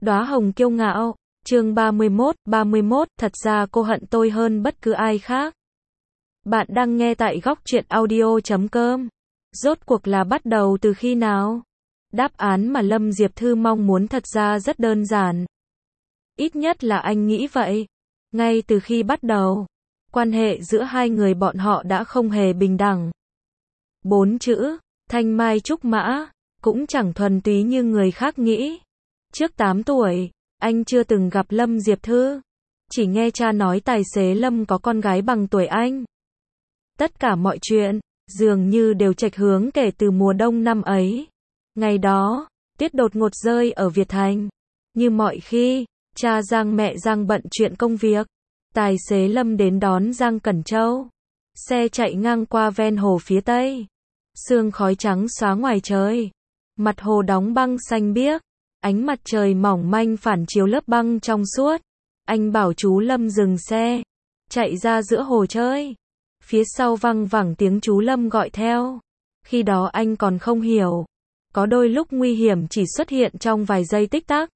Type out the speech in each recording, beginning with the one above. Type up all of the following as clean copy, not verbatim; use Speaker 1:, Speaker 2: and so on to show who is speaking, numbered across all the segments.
Speaker 1: Đóa hồng kiêu ngạo, chương 31, thật ra cô hận tôi hơn bất cứ ai khác. Bạn đang nghe tại góc truyện audio.com. Rốt cuộc là bắt đầu từ khi nào? Đáp án mà Lâm Diệp Thư mong muốn thật ra rất đơn giản. Ít nhất là anh nghĩ vậy. Ngay từ khi bắt đầu, quan hệ giữa hai người bọn họ đã không hề bình đẳng. 4 chữ, thanh mai trúc mã, cũng chẳng thuần túy như người khác nghĩ. Trước 8 tuổi, anh chưa từng gặp Lâm Diệp Thư. Chỉ nghe cha nói tài xế Lâm có con gái bằng tuổi anh. Tất cả mọi chuyện, dường như đều chệch hướng kể từ mùa đông năm ấy. Ngày đó, tuyết đột ngột rơi ở Việt Thành. Như mọi khi, cha Giang mẹ Giang bận chuyện công việc. Tài xế Lâm đến đón Giang Cẩn Châu. Xe chạy ngang qua ven hồ phía tây. Sương khói trắng xóa ngoài trời. Mặt hồ đóng băng xanh biếc. Ánh mặt trời mỏng manh phản chiếu lớp băng trong suốt. Anh bảo chú Lâm dừng xe. Chạy ra giữa hồ chơi. Phía sau văng vẳng tiếng chú Lâm gọi theo. Khi đó anh còn không hiểu. Có đôi lúc nguy hiểm chỉ xuất hiện trong vài giây tích tắc.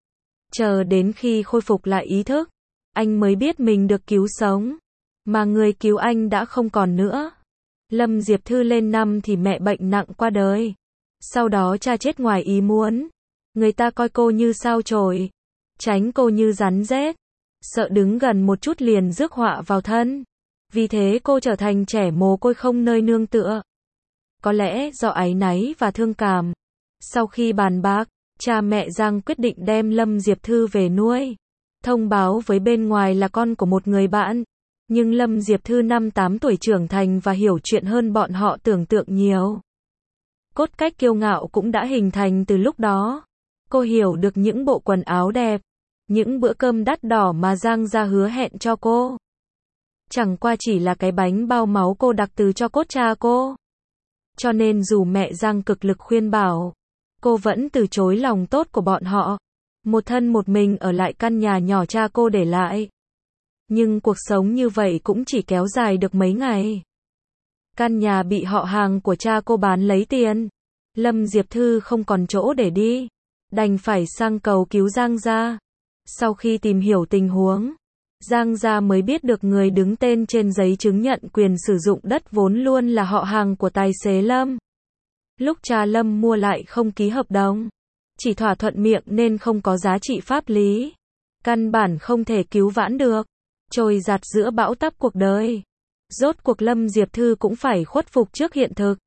Speaker 1: Chờ đến khi khôi phục lại ý thức, anh mới biết mình được cứu sống. Mà người cứu anh đã không còn nữa. Lâm Diệp Thư lên năm thì mẹ bệnh nặng qua đời. Sau đó cha chết ngoài ý muốn. Người ta coi cô như sao chổi, tránh cô như rắn rết, sợ đứng gần một chút liền rước họa vào thân. Vì thế cô trở thành trẻ mồ côi không nơi nương tựa. Có lẽ do áy náy và thương cảm. Sau khi bàn bạc, cha mẹ Giang quyết định đem Lâm Diệp Thư về nuôi. Thông báo với bên ngoài là con của một người bạn. Nhưng Lâm Diệp Thư năm 8 tuổi trưởng thành và hiểu chuyện hơn bọn họ tưởng tượng nhiều. Cốt cách kiêu ngạo cũng đã hình thành từ lúc đó. Cô hiểu được những bộ quần áo đẹp, những bữa cơm đắt đỏ mà Giang gia hứa hẹn cho cô. Chẳng qua chỉ là cái bánh bao máu cô đặc từ cho cốt cha cô. Cho nên dù mẹ Giang cực lực khuyên bảo, cô vẫn từ chối lòng tốt của bọn họ. Một thân một mình ở lại căn nhà nhỏ cha cô để lại. Nhưng cuộc sống như vậy cũng chỉ kéo dài được mấy ngày. Căn nhà bị họ hàng của cha cô bán lấy tiền. Lâm Diệp Thư không còn chỗ để đi. Đành phải sang cầu cứu Giang gia. Sau khi tìm hiểu tình huống, Giang gia mới biết được người đứng tên trên giấy chứng nhận quyền sử dụng đất vốn luôn là họ hàng của tài xế Lâm. Lúc cha Lâm mua lại không ký hợp đồng, chỉ thỏa thuận miệng nên không có giá trị pháp lý. Căn bản không thể cứu vãn được. Trôi giạt giữa bão táp cuộc đời. Rốt cuộc Lâm Diệp Thư cũng phải khuất phục trước hiện thực.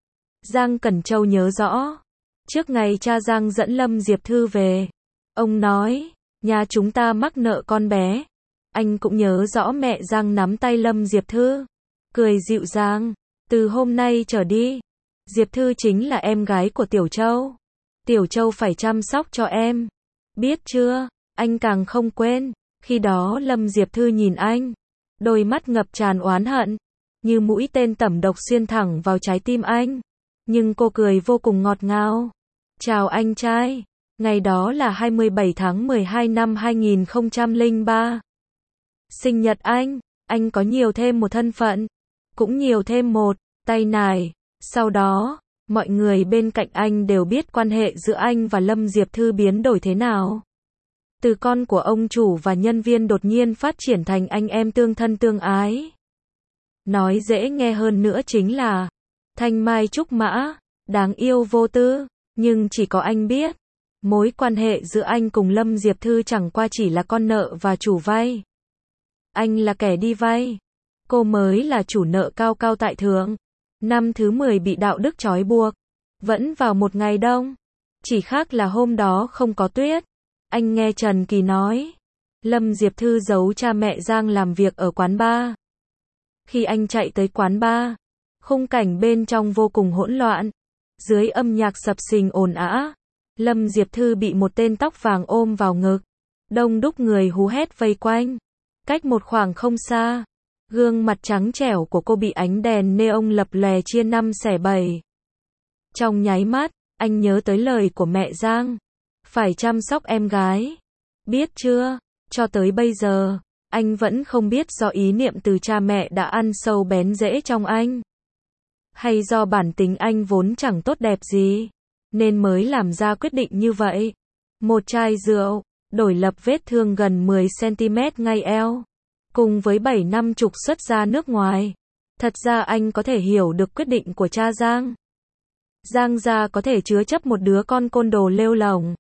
Speaker 1: Giang Cẩn Châu nhớ rõ. Trước ngày cha Giang dẫn Lâm Diệp Thư về, ông nói, nhà chúng ta mắc nợ con bé. Anh cũng nhớ rõ mẹ Giang nắm tay Lâm Diệp Thư, cười dịu dàng, từ hôm nay trở đi, Diệp Thư chính là em gái của Tiểu Châu. Tiểu Châu phải chăm sóc cho em. Biết chưa? Anh càng không quên. Khi đó Lâm Diệp Thư nhìn anh, đôi mắt ngập tràn oán hận, như mũi tên tẩm độc xuyên thẳng vào trái tim anh. Nhưng cô cười vô cùng ngọt ngào. Chào anh trai. Ngày đó là 27 tháng 12 năm 2003. Sinh nhật anh có nhiều thêm một thân phận, cũng nhiều thêm một tay nải. Sau đó, mọi người bên cạnh anh đều biết quan hệ giữa anh và Lâm Diệp Thư biến đổi thế nào. Từ con của ông chủ và nhân viên đột nhiên phát triển thành anh em tương thân tương ái. Nói dễ nghe hơn nữa chính là thanh mai trúc mã, đáng yêu vô tư. Nhưng chỉ có anh biết, mối quan hệ giữa anh cùng Lâm Diệp Thư chẳng qua chỉ là con nợ và chủ vay. Anh là kẻ đi vay, cô mới là chủ nợ cao cao tại thượng. Năm thứ 10 bị đạo đức trói buộc, vẫn vào một ngày đông. Chỉ khác là hôm đó không có tuyết. Anh nghe Trần Kỳ nói, Lâm Diệp Thư giấu cha mẹ Giang làm việc ở quán bar. Khi anh chạy tới quán bar, khung cảnh bên trong vô cùng hỗn loạn. Dưới âm nhạc sập sình ồn ào, Lâm Diệp Thư bị một tên tóc vàng ôm vào ngực. Đông đúc người hú hét vây quanh. Cách một khoảng không xa, gương mặt trắng trẻo của cô bị ánh đèn neon lập lòe chia năm xẻ bảy. Trong nháy mắt, anh nhớ tới lời của mẹ Giang. Phải chăm sóc em gái. Biết chưa, cho tới bây giờ, anh vẫn không biết do ý niệm từ cha mẹ đã ăn sâu bén rễ trong anh. Hay do bản tính anh vốn chẳng tốt đẹp gì, nên mới làm ra quyết định như vậy. một chai rượu, đổi lập vết thương gần 10cm ngay eo, cùng với 7 năm trục xuất ra nước ngoài. Thật ra anh có thể hiểu được quyết định của cha Giang. Giang gia có thể chứa chấp một đứa con côn đồ lêu lổng.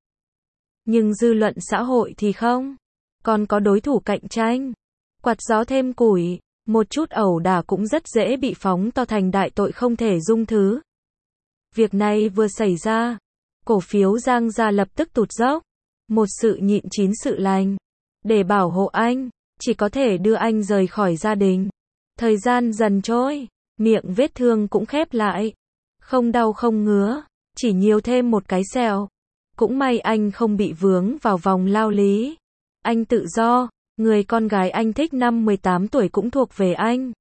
Speaker 1: Nhưng dư luận xã hội thì không. Còn có đối thủ cạnh tranh. Quạt gió thêm củi, một chút ẩu đả cũng rất dễ bị phóng to thành đại tội không thể dung thứ. Việc này vừa xảy ra, cổ phiếu Giang gia lập tức tụt dốc. Một sự nhịn chín sự lành. Để bảo hộ anh, chỉ có thể đưa anh rời khỏi gia đình. Thời gian dần trôi, miệng vết thương cũng khép lại. Không đau không ngứa, chỉ nhiều thêm một cái sẹo. Cũng may anh không bị vướng vào vòng lao lý. Anh tự do, người con gái anh thích năm 18 tuổi cũng thuộc về anh.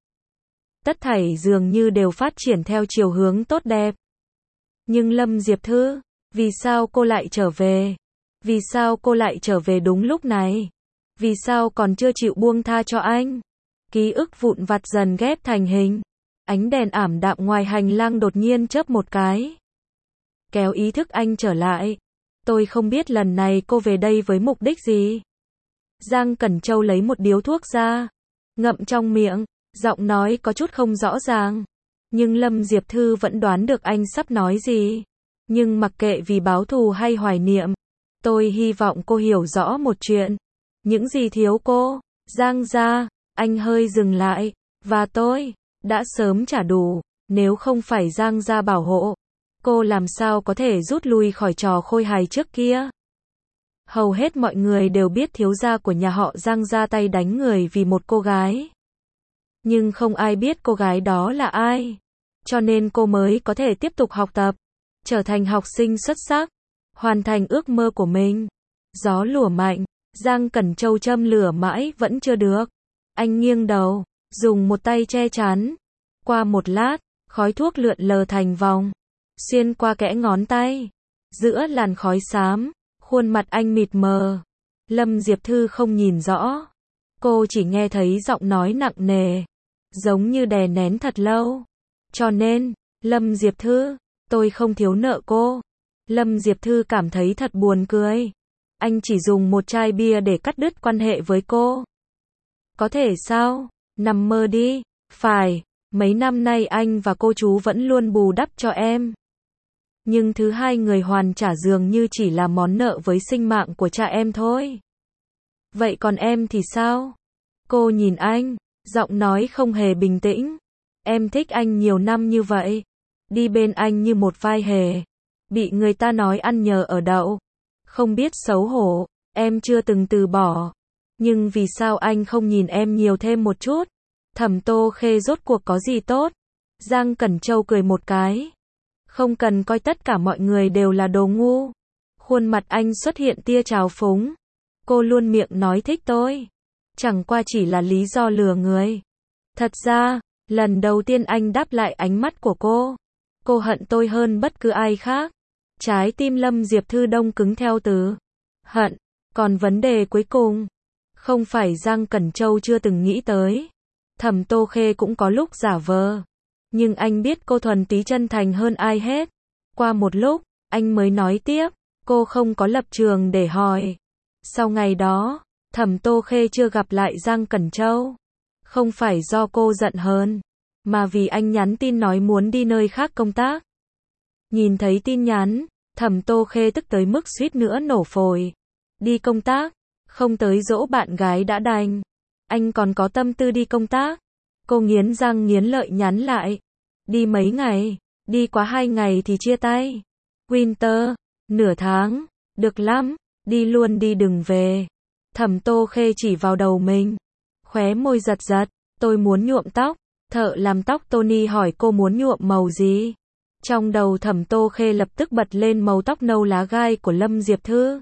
Speaker 1: Tất thảy dường như đều phát triển theo chiều hướng tốt đẹp. Nhưng Lâm Diệp Thư, vì sao cô lại trở về? Vì sao cô lại trở về đúng lúc này? Vì sao còn chưa chịu buông tha cho anh? Ký ức vụn vặt dần ghép thành hình. Ánh đèn ảm đạm ngoài hành lang đột nhiên chớp một cái. Kéo ý thức anh trở lại. Tôi không biết lần này cô về đây với mục đích gì. Giang Cẩn Châu lấy một điếu thuốc ra, ngậm trong miệng, giọng nói có chút không rõ ràng. Nhưng Lâm Diệp Thư vẫn đoán được anh sắp nói gì. Nhưng mặc kệ vì báo thù hay hoài niệm, tôi hy vọng cô hiểu rõ một chuyện. Những gì thiếu cô, Giang gia, anh hơi dừng lại, và tôi đã sớm trả đủ. Nếu không phải Giang gia bảo hộ, cô làm sao có thể rút lui khỏi trò khôi hài trước kia. Hầu hết mọi người đều biết thiếu gia của nhà họ Giang ra tay đánh người vì một cô gái. Nhưng không ai biết cô gái đó là ai. Cho nên cô mới có thể tiếp tục học tập, trở thành học sinh xuất sắc, hoàn thành ước mơ của mình. Gió lùa mạnh, Giang Cẩn Châu châm lửa mãi vẫn chưa được. Anh nghiêng đầu, dùng một tay che chắn. Qua một lát, khói thuốc lượn lờ thành vòng, xuyên qua kẽ ngón tay. Giữa làn khói xám, khuôn mặt anh mịt mờ. Lâm Diệp Thư không nhìn rõ. Cô chỉ nghe thấy giọng nói nặng nề, giống như đè nén thật lâu. Cho nên, Lâm Diệp Thư, tôi không thiếu nợ cô. Lâm Diệp Thư cảm thấy thật buồn cười. Anh chỉ dùng một chai bia để cắt đứt quan hệ với cô. Có thể sao? Nằm mơ đi. Phải, mấy năm nay anh và cô chú vẫn luôn bù đắp cho em. Nhưng thứ hai người hoàn trả dường như chỉ là món nợ với sinh mạng của cha em thôi. Vậy còn em thì sao? Cô nhìn anh, giọng nói không hề bình tĩnh. Em thích anh nhiều năm như vậy. Đi bên anh như một vai hề. Bị người ta nói ăn nhờ ở đậu. Không biết xấu hổ, em chưa từng từ bỏ. Nhưng vì sao anh không nhìn em nhiều thêm một chút? Thẩm Tô Khê rốt cuộc có gì tốt? Giang Cẩn Châu cười một cái. Không cần coi tất cả mọi người đều là đồ ngu. Khuôn mặt anh xuất hiện tia trào phúng. Cô luôn miệng nói thích tôi. Chẳng qua chỉ là lý do lừa người. Thật ra, lần đầu tiên anh đáp lại ánh mắt của cô. Cô hận tôi hơn bất cứ ai khác. Trái tim Lâm Diệp Thư đông cứng theo từ hận. Còn vấn đề cuối cùng, không phải Giang Cẩn Châu chưa từng nghĩ tới. Thẩm Tô Khê cũng có lúc giả vờ. Nhưng anh biết cô thuần túy chân thành hơn ai hết. Qua một lúc, anh mới nói tiếp, cô không có lập trường để hỏi. Sau ngày đó, Thẩm Tô Khê chưa gặp lại Giang Cẩn Châu. Không phải do cô giận hờn, mà vì anh nhắn tin nói muốn đi nơi khác công tác. Nhìn thấy tin nhắn, Thẩm Tô Khê tức tới mức suýt nữa nổ phổi. Đi công tác, không tới dỗ bạn gái đã đành. Anh còn có tâm tư đi công tác. Cô nghiến răng nghiến lợi nhắn lại. Đi mấy ngày, đi quá 2 ngày thì chia tay. Winter, nửa tháng, được lắm, đi luôn đi đừng về. Thẩm Tô Khê chỉ vào đầu mình. Khóe môi giật giật, tôi muốn nhuộm tóc. Thợ làm tóc Tony hỏi cô muốn nhuộm màu gì. Trong đầu Thẩm Tô Khê lập tức bật lên màu tóc nâu lá gai của Lâm Diệp Thư.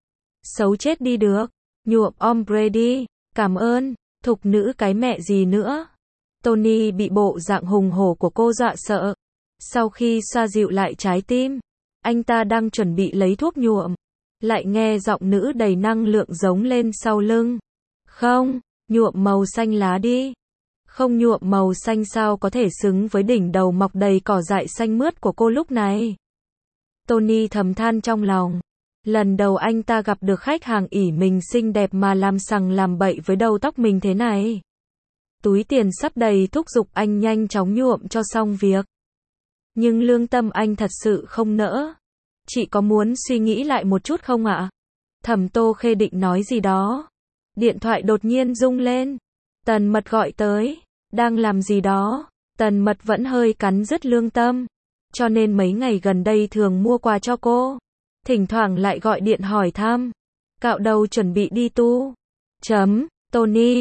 Speaker 1: Xấu chết đi được, nhuộm ombre đi, cảm ơn, thục nữ cái mẹ gì nữa. Tony bị bộ dạng hùng hổ của cô dọa sợ. Sau khi xoa dịu lại trái tim, anh ta đang chuẩn bị lấy thuốc nhuộm, lại nghe giọng nữ đầy năng lượng giống lên sau lưng. Không, nhuộm màu xanh lá đi. Không nhuộm màu xanh sao có thể xứng với đỉnh đầu mọc đầy cỏ dại xanh mướt của cô lúc này. Tony thầm than trong lòng. Lần đầu anh ta gặp được khách hàng ỷ mình xinh đẹp mà làm sằng làm bậy với đầu tóc mình thế này. Túi tiền sắp đầy thúc giục anh nhanh chóng nhuộm cho xong việc. Nhưng lương tâm anh thật sự không nỡ. Chị có muốn suy nghĩ lại một chút không ạ? Thẩm Tô Khê định nói gì đó. Điện thoại đột nhiên rung lên. Tần Mật gọi tới. Đang làm gì đó? Tần Mật vẫn hơi cắn rứt lương tâm. Cho nên mấy ngày gần đây thường mua quà cho cô. Thỉnh thoảng lại gọi điện hỏi thăm. Cạo đầu chuẩn bị đi tu. Tony.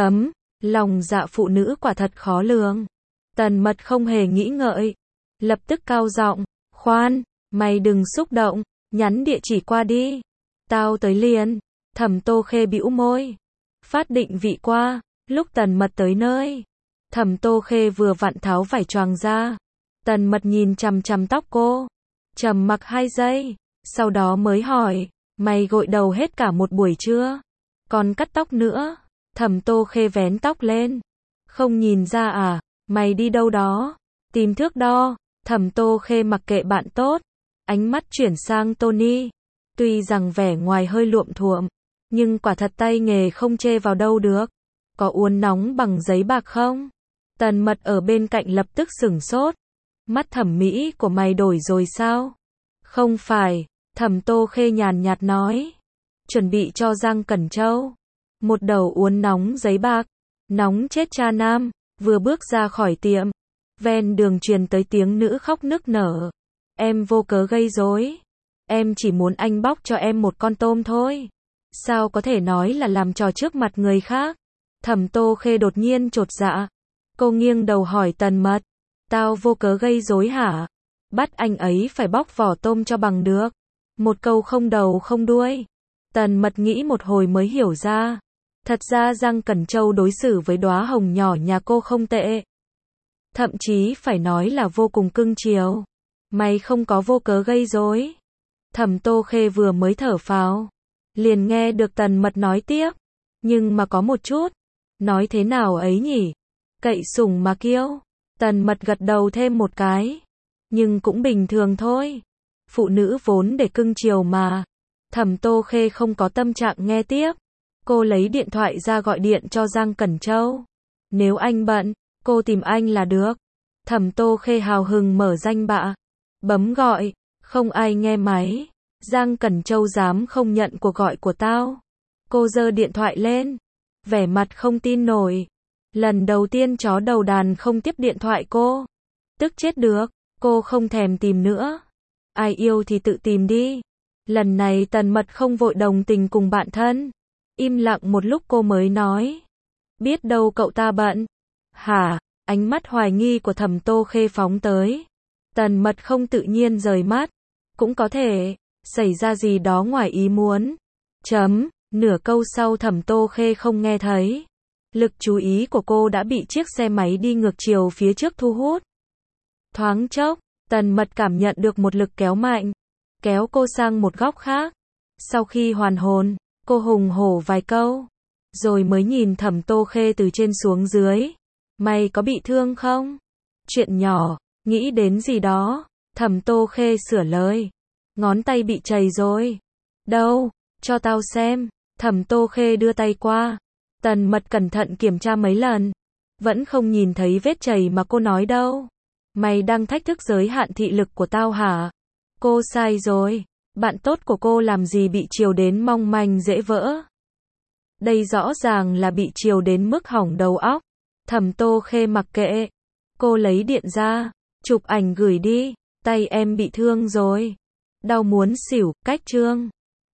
Speaker 1: Lòng dạ phụ nữ quả thật khó lường. Tần Mật không hề nghĩ ngợi. Lập tức cao giọng. Khoan, mày đừng xúc động. Nhắn địa chỉ qua đi. Tao tới liền. Thẩm Tô Khê bĩu môi. Phát định vị qua. Lúc Tần Mật tới nơi. Thẩm Tô Khê vừa vặn tháo vải choàng ra. Tần Mật nhìn chằm chằm tóc cô. Trầm mặc 2 giây. Sau đó mới hỏi. Mày gội đầu hết cả một buổi chưa? Còn cắt tóc nữa. Thẩm Tô Khê vén tóc lên. Không nhìn ra à? Mày đi đâu đó? Tìm thước đo. Thẩm Tô Khê mặc kệ bạn tốt. Ánh mắt chuyển sang Tony. Tuy rằng vẻ ngoài hơi luộm thuộm. Nhưng quả thật tay nghề không chê vào đâu được. Có uốn nóng bằng giấy bạc không? Tần Mật ở bên cạnh lập tức sửng sốt. Mắt thẩm mỹ của mày đổi rồi sao? Không phải. Thẩm Tô Khê nhàn nhạt nói. Chuẩn bị cho Giang Cẩn Châu. Một đầu uốn nóng giấy bạc. Nóng chết cha nam. Vừa bước ra khỏi tiệm. Ven đường truyền tới tiếng nữ khóc nức nở. Em vô cớ gây rối. Em chỉ muốn anh bóc cho em một con tôm thôi. Sao có thể nói là làm trò trước mặt người khác? Thẩm Tô Khê đột nhiên chột dạ. Cô nghiêng đầu hỏi Tần Mật. Tao vô cớ gây rối hả? Bắt anh ấy phải bóc vỏ tôm cho bằng được. Một câu không đầu không đuôi. Tần Mật nghĩ một hồi mới hiểu ra. Thật ra Giang Cẩn Châu đối xử với đóa hồng nhỏ nhà cô không tệ. Thậm chí phải nói là vô cùng cưng chiều. Mày không có vô cớ gây rối. Thẩm Tô Khê vừa mới thở phào. Liền nghe được Tần Mật nói tiếp. Nhưng mà có một chút. Nói thế nào ấy nhỉ? Cậy sủng mà kiêu. Tần Mật gật đầu thêm một cái. Nhưng cũng bình thường thôi. Phụ nữ vốn để cưng chiều mà. Thẩm Tô Khê không có tâm trạng nghe tiếp. Cô lấy điện thoại ra gọi điện cho Giang Cẩn Châu. Nếu anh bận, cô tìm anh là được. Thẩm Tô Khê hào hứng mở danh bạ. Bấm gọi. Không ai nghe máy. Giang Cẩn Châu dám không nhận cuộc gọi của tao. Cô giơ điện thoại lên. Vẻ mặt không tin nổi. Lần đầu tiên chó đầu đàn không tiếp điện thoại cô. Tức chết được. Cô không thèm tìm nữa. Ai yêu thì tự tìm đi. Lần này Tần Mật không vội đồng tình cùng bạn thân. Im lặng một lúc cô mới nói. Biết đâu cậu ta bận. Hả? Ánh mắt hoài nghi của Thẩm Tô Khê phóng tới. Tần Mật không tự nhiên rời mắt. Cũng có thể. Xảy ra gì đó ngoài ý muốn. Nửa câu sau Thẩm Tô Khê không nghe thấy. Lực chú ý của cô đã bị chiếc xe máy đi ngược chiều phía trước thu hút. Thoáng chốc, Tần Mật cảm nhận được một lực kéo mạnh. Kéo cô sang một góc khác. Sau khi hoàn hồn, cô hùng hổ vài câu. Rồi mới nhìn Thẩm Tô Khê từ trên xuống dưới. Mày có bị thương không? Chuyện nhỏ, nghĩ đến gì đó. Thẩm Tô Khê sửa lời. Ngón tay bị trầy rồi. Đâu? Cho tao xem. Thẩm Tô Khê đưa tay qua. Tần Mật cẩn thận kiểm tra mấy lần. Vẫn không nhìn thấy vết trầy mà cô nói đâu. Mày đang thách thức giới hạn thị lực của tao hả? Cô sai rồi. Bạn tốt của cô làm gì bị chiều đến mong manh dễ vỡ? Đây rõ ràng là bị chiều đến mức hỏng đầu óc. Thẩm Tô Khê mặc kệ. Cô lấy điện ra. Chụp ảnh gửi đi. Tay em bị thương rồi. Đau muốn xỉu, cách trương.